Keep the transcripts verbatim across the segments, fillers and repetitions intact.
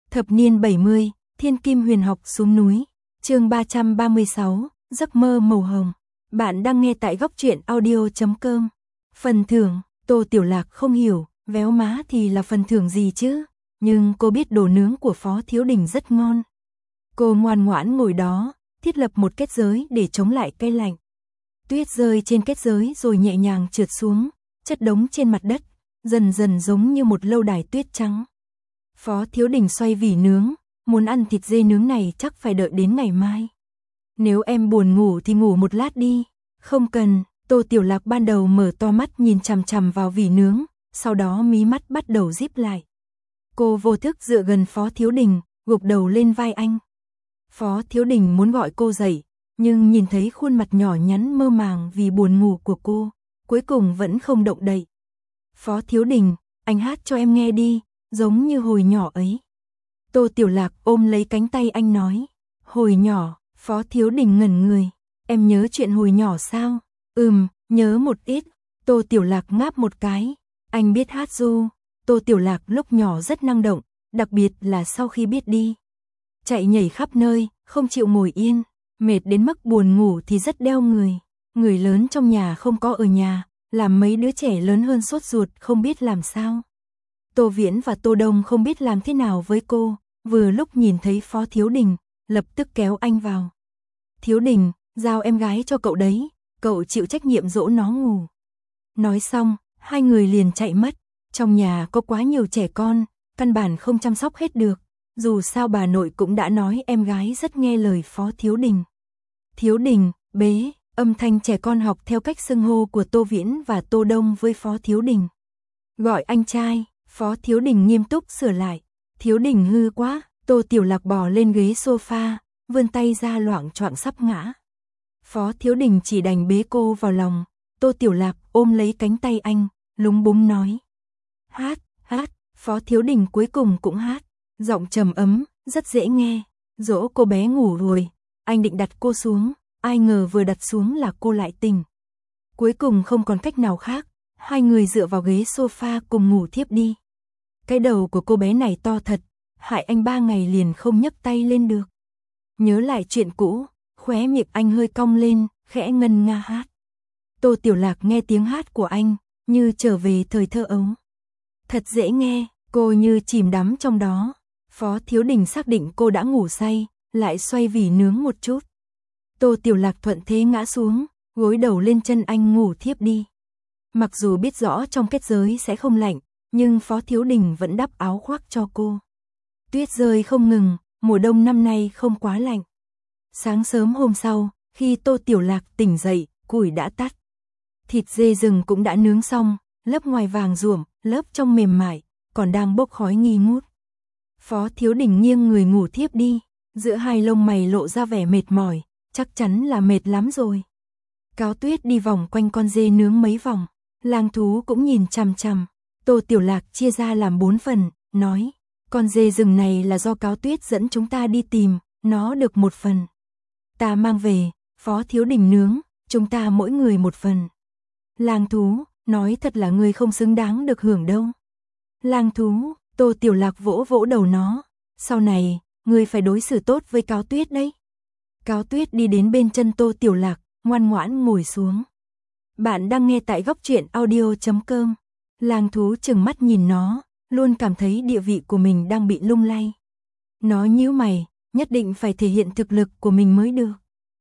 Thập niên bảy mươi, Thiên Kim Huyền Học xuống núi. Chương ba trăm ba mươi sáu, giấc mơ màu hồng. Bạn đang nghe tại góc truyện audio chấm com. Phần thưởng, Tô Tiểu Lạc không hiểu, véo má thì là phần thưởng gì chứ? Nhưng cô biết đồ nướng của Phó Thiếu Đình rất ngon. Cô ngoan ngoãn ngồi đó, thiết lập một kết giới để chống lại cái lạnh. Tuyết rơi trên kết giới rồi nhẹ nhàng trượt xuống, chất đống trên mặt đất, dần dần giống như một lâu đài tuyết trắng. Phó Thiếu Đình xoay vỉ nướng, muốn ăn thịt dê nướng này chắc phải đợi đến ngày mai. Nếu em buồn ngủ thì ngủ một lát đi. Không cần, Tô Tiểu Lạc ban đầu mở to mắt nhìn chằm chằm vào vỉ nướng, sau đó mí mắt bắt đầu díp lại. Cô vô thức dựa gần Phó Thiếu Đình, gục đầu lên vai anh. Phó Thiếu Đình muốn gọi cô dậy, nhưng nhìn thấy khuôn mặt nhỏ nhắn mơ màng vì buồn ngủ của cô, cuối cùng vẫn không động đậy. Phó Thiếu Đình, anh hát cho em nghe đi, giống như hồi nhỏ ấy. Tô Tiểu Lạc ôm lấy cánh tay anh nói. Hồi nhỏ, Phó Thiếu Đình ngẩn người. Em nhớ chuyện hồi nhỏ sao? Ừm, nhớ một ít. Tô Tiểu Lạc ngáp một cái. Anh biết hát ru. Tô Tiểu Lạc lúc nhỏ rất năng động, đặc biệt là sau khi biết đi. Chạy nhảy khắp nơi, không chịu ngồi yên. Mệt đến mức buồn ngủ thì rất đeo người. Người lớn trong nhà không có ở nhà, làm mấy đứa trẻ lớn hơn sốt ruột không biết làm sao. Tô Viễn và Tô Đông không biết làm thế nào với cô, vừa lúc nhìn thấy Phó Thiếu Đình, lập tức kéo anh vào. Thiếu Đình, giao em gái cho cậu đấy, cậu chịu trách nhiệm dỗ nó ngủ. Nói xong, hai người liền chạy mất. Trong nhà có quá nhiều trẻ con, căn bản không chăm sóc hết được. Dù sao bà nội cũng đã nói em gái rất nghe lời Phó Thiếu Đình. Thiếu Đình, bế, âm thanh trẻ con học theo cách xưng hô của Tô Viễn và Tô Đông với Phó Thiếu Đình. Gọi anh trai, Phó Thiếu Đình nghiêm túc sửa lại. Thiếu Đình hư quá. Tô Tiểu Lạc bò lên ghế sofa, vươn tay ra loạng choạng sắp ngã. Phó Thiếu Đình chỉ đành bế cô vào lòng. Tô Tiểu Lạc ôm lấy cánh tay anh, lúng búng nói. Hát, hát, Phó Thiếu Đình cuối cùng cũng hát. Giọng trầm ấm, rất dễ nghe. Dỗ cô bé ngủ rồi, anh định đặt cô xuống, ai ngờ vừa đặt xuống là cô lại tỉnh. Cuối cùng không còn cách nào khác, hai người dựa vào ghế sofa cùng ngủ thiếp đi. Cái đầu của cô bé này to thật, hại anh ba ngày liền không nhấc tay lên được. Nhớ lại chuyện cũ, khóe miệng anh hơi cong lên, khẽ ngân nga hát. Tô Tiểu Lạc nghe tiếng hát của anh, như trở về thời thơ ấu. Thật dễ nghe, cô như chìm đắm trong đó. Phó Thiếu Đình xác định cô đã ngủ say, lại xoay vỉ nướng một chút. Tô Tiểu Lạc thuận thế ngã xuống, gối đầu lên chân anh ngủ thiếp đi. Mặc dù biết rõ trong kết giới sẽ không lạnh, nhưng Phó Thiếu Đình vẫn đắp áo khoác cho cô. Tuyết rơi không ngừng, mùa đông năm nay không quá lạnh. Sáng sớm hôm sau, khi Tô Tiểu Lạc tỉnh dậy, củi đã tắt. Thịt dê rừng cũng đã nướng xong, lớp ngoài vàng ruộm, lớp trong mềm mại, còn đang bốc khói nghi ngút. Phó Thiếu Đình nghiêng người ngủ thiếp đi, giữa hai lông mày lộ ra vẻ mệt mỏi, chắc chắn là mệt lắm rồi. Cáo Tuyết đi vòng quanh con dê nướng mấy vòng, Lang Thú cũng nhìn chằm chằm. Tô Tiểu Lạc chia ra làm bốn phần, nói, con dê rừng này là do Cáo Tuyết dẫn chúng ta đi tìm, nó được một phần. Ta mang về, Phó Thiếu Đình nướng, chúng ta mỗi người một phần. Lang Thú, nói thật là ngươi không xứng đáng được hưởng đâu. Lang Thú, Tô Tiểu Lạc vỗ vỗ đầu nó, sau này, ngươi phải đối xử tốt với Cáo Tuyết đấy. Cáo Tuyết đi đến bên chân Tô Tiểu Lạc, ngoan ngoãn ngồi xuống. Bạn đang nghe tại góc truyện audio chấm com. Lang Thú trừng mắt nhìn nó, luôn cảm thấy địa vị của mình đang bị lung lay. Nó nhíu mày, nhất định phải thể hiện thực lực của mình mới được.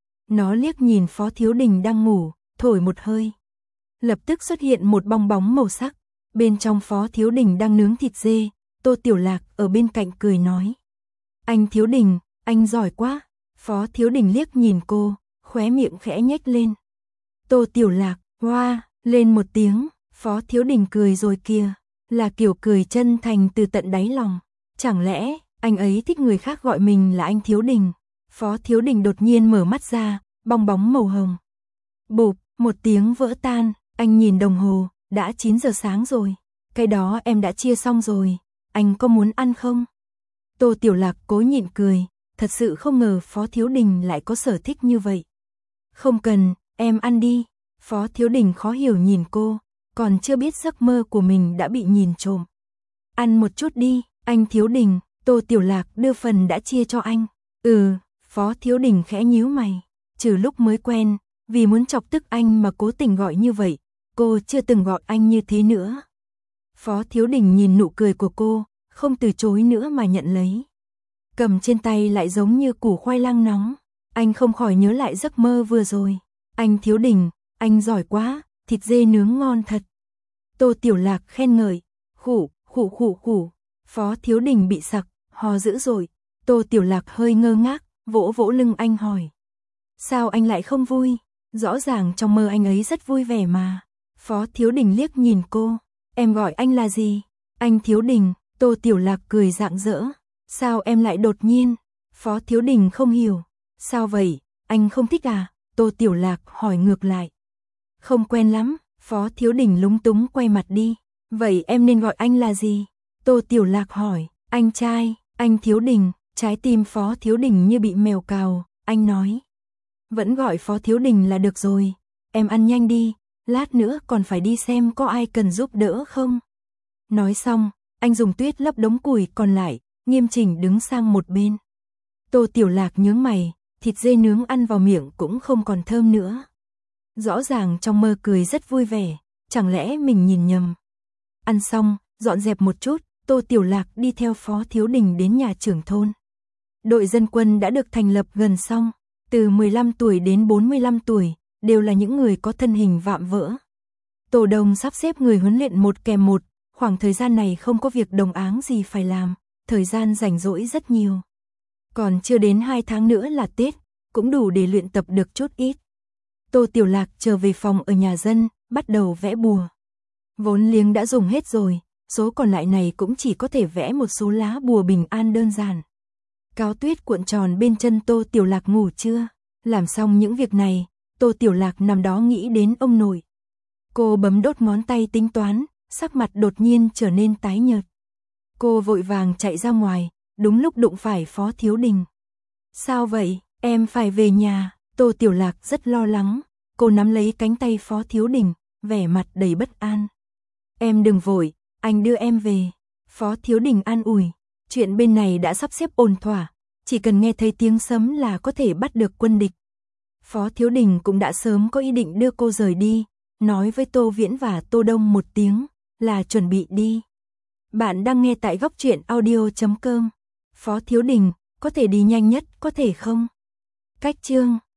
Nó liếc nhìn Phó Thiếu Đình đang ngủ, thổi một hơi. Lập tức xuất hiện một bong bóng màu sắc. Bên trong Phó Thiếu Đình đang nướng thịt dê, Tô Tiểu Lạc ở bên cạnh cười nói. Anh Thiếu Đình, anh giỏi quá. Phó Thiếu Đình liếc nhìn cô, khóe miệng khẽ nhếch lên. Tô Tiểu Lạc, hoa, lên một tiếng. Phó Thiếu Đình cười rồi kìa, là kiểu cười chân thành từ tận đáy lòng. Chẳng lẽ, anh ấy thích người khác gọi mình là anh Thiếu Đình? Phó Thiếu Đình đột nhiên mở mắt ra, bong bóng màu hồng. Bụp, một tiếng vỡ tan, anh nhìn đồng hồ, đã chín giờ sáng rồi. Cái đó em đã chia xong rồi, anh có muốn ăn không? Tô Tiểu Lạc cố nhịn cười, thật sự không ngờ Phó Thiếu Đình lại có sở thích như vậy. Không cần, em ăn đi. Phó Thiếu Đình khó hiểu nhìn cô, còn chưa biết giấc mơ của mình đã bị nhìn trộm. Ăn một chút đi, anh Thiếu Đình. Tô Tiểu Lạc đưa phần đã chia cho anh. Ừ, Phó Thiếu Đình khẽ nhíu mày. Trừ lúc mới quen, vì muốn chọc tức anh mà cố tình gọi như vậy, cô chưa từng gọi anh như thế nữa. Phó Thiếu Đình nhìn nụ cười của cô, không từ chối nữa mà nhận lấy. Cầm trên tay lại giống như củ khoai lang nóng. Anh không khỏi nhớ lại giấc mơ vừa rồi. Anh Thiếu Đình, anh giỏi quá, thịt dê nướng ngon thật. Tô Tiểu Lạc khen ngợi. Khủ, khủ khủ khủ. Phó Thiếu Đình bị sặc, ho dữ dội. Tô Tiểu Lạc hơi ngơ ngác, vỗ vỗ lưng anh hỏi. Sao anh lại không vui? Rõ ràng trong mơ anh ấy rất vui vẻ mà. Phó Thiếu Đình liếc nhìn cô. Em gọi anh là gì? Anh Thiếu Đình. Tô Tiểu Lạc cười rạng rỡ. Sao em lại đột nhiên? Phó Thiếu Đình không hiểu. Sao vậy? Anh không thích à? Tô Tiểu Lạc hỏi ngược lại. Không quen lắm. Phó Thiếu Đình lúng túng quay mặt đi. Vậy em nên gọi anh là gì? Tô Tiểu Lạc hỏi. Anh trai, anh Thiếu Đình. Trái tim Phó Thiếu Đình như bị mèo cào. Anh nói. Vẫn gọi Phó Thiếu Đình là được rồi. Em ăn nhanh đi. Lát nữa còn phải đi xem có ai cần giúp đỡ không. Nói xong, anh dùng tuyết lấp đống củi còn lại, nghiêm chỉnh đứng sang một bên. Tô Tiểu Lạc nhướng mày, thịt dê nướng ăn vào miệng cũng không còn thơm nữa. Rõ ràng trong mơ cười rất vui vẻ, chẳng lẽ mình nhìn nhầm. Ăn xong, dọn dẹp một chút, Tô Tiểu Lạc đi theo Phó Thiếu Đình đến nhà trưởng thôn. Đội dân quân đã được thành lập gần xong, từ mười lăm tuổi đến bốn mươi lăm tuổi, đều là những người có thân hình vạm vỡ. Tổ đồng sắp xếp người huấn luyện một kèm một, khoảng thời gian này không có việc đồng áng gì phải làm, thời gian rảnh rỗi rất nhiều. Còn chưa đến hai tháng nữa là Tết, cũng đủ để luyện tập được chút ít. Tô Tiểu Lạc trở về phòng ở nhà dân, bắt đầu vẽ bùa. Vốn liếng đã dùng hết rồi, số còn lại này cũng chỉ có thể vẽ một số lá bùa bình an đơn giản. Cáo tuyết cuộn tròn bên chân Tô Tiểu Lạc ngủ trưa. Làm xong những việc này, Tô Tiểu Lạc nằm đó nghĩ đến ông nội. Cô bấm đốt ngón tay tính toán, sắc mặt đột nhiên trở nên tái nhợt. Cô vội vàng chạy ra ngoài, đúng lúc đụng phải Phó Thiếu Đình. Sao vậy, em phải về nhà. Tô Tiểu Lạc rất lo lắng, cô nắm lấy cánh tay Phó Thiếu Đình, vẻ mặt đầy bất an. Em đừng vội, anh đưa em về. Phó Thiếu Đình an ủi, chuyện bên này đã sắp xếp ổn thỏa, chỉ cần nghe thấy tiếng sấm là có thể bắt được quân địch. Phó Thiếu Đình cũng đã sớm có ý định đưa cô rời đi, nói với Tô Viễn và Tô Đông một tiếng, là chuẩn bị đi. Bạn đang nghe tại góc truyện audio chấm com. Phó Thiếu Đình, có thể đi nhanh nhất, có thể không? Cách chương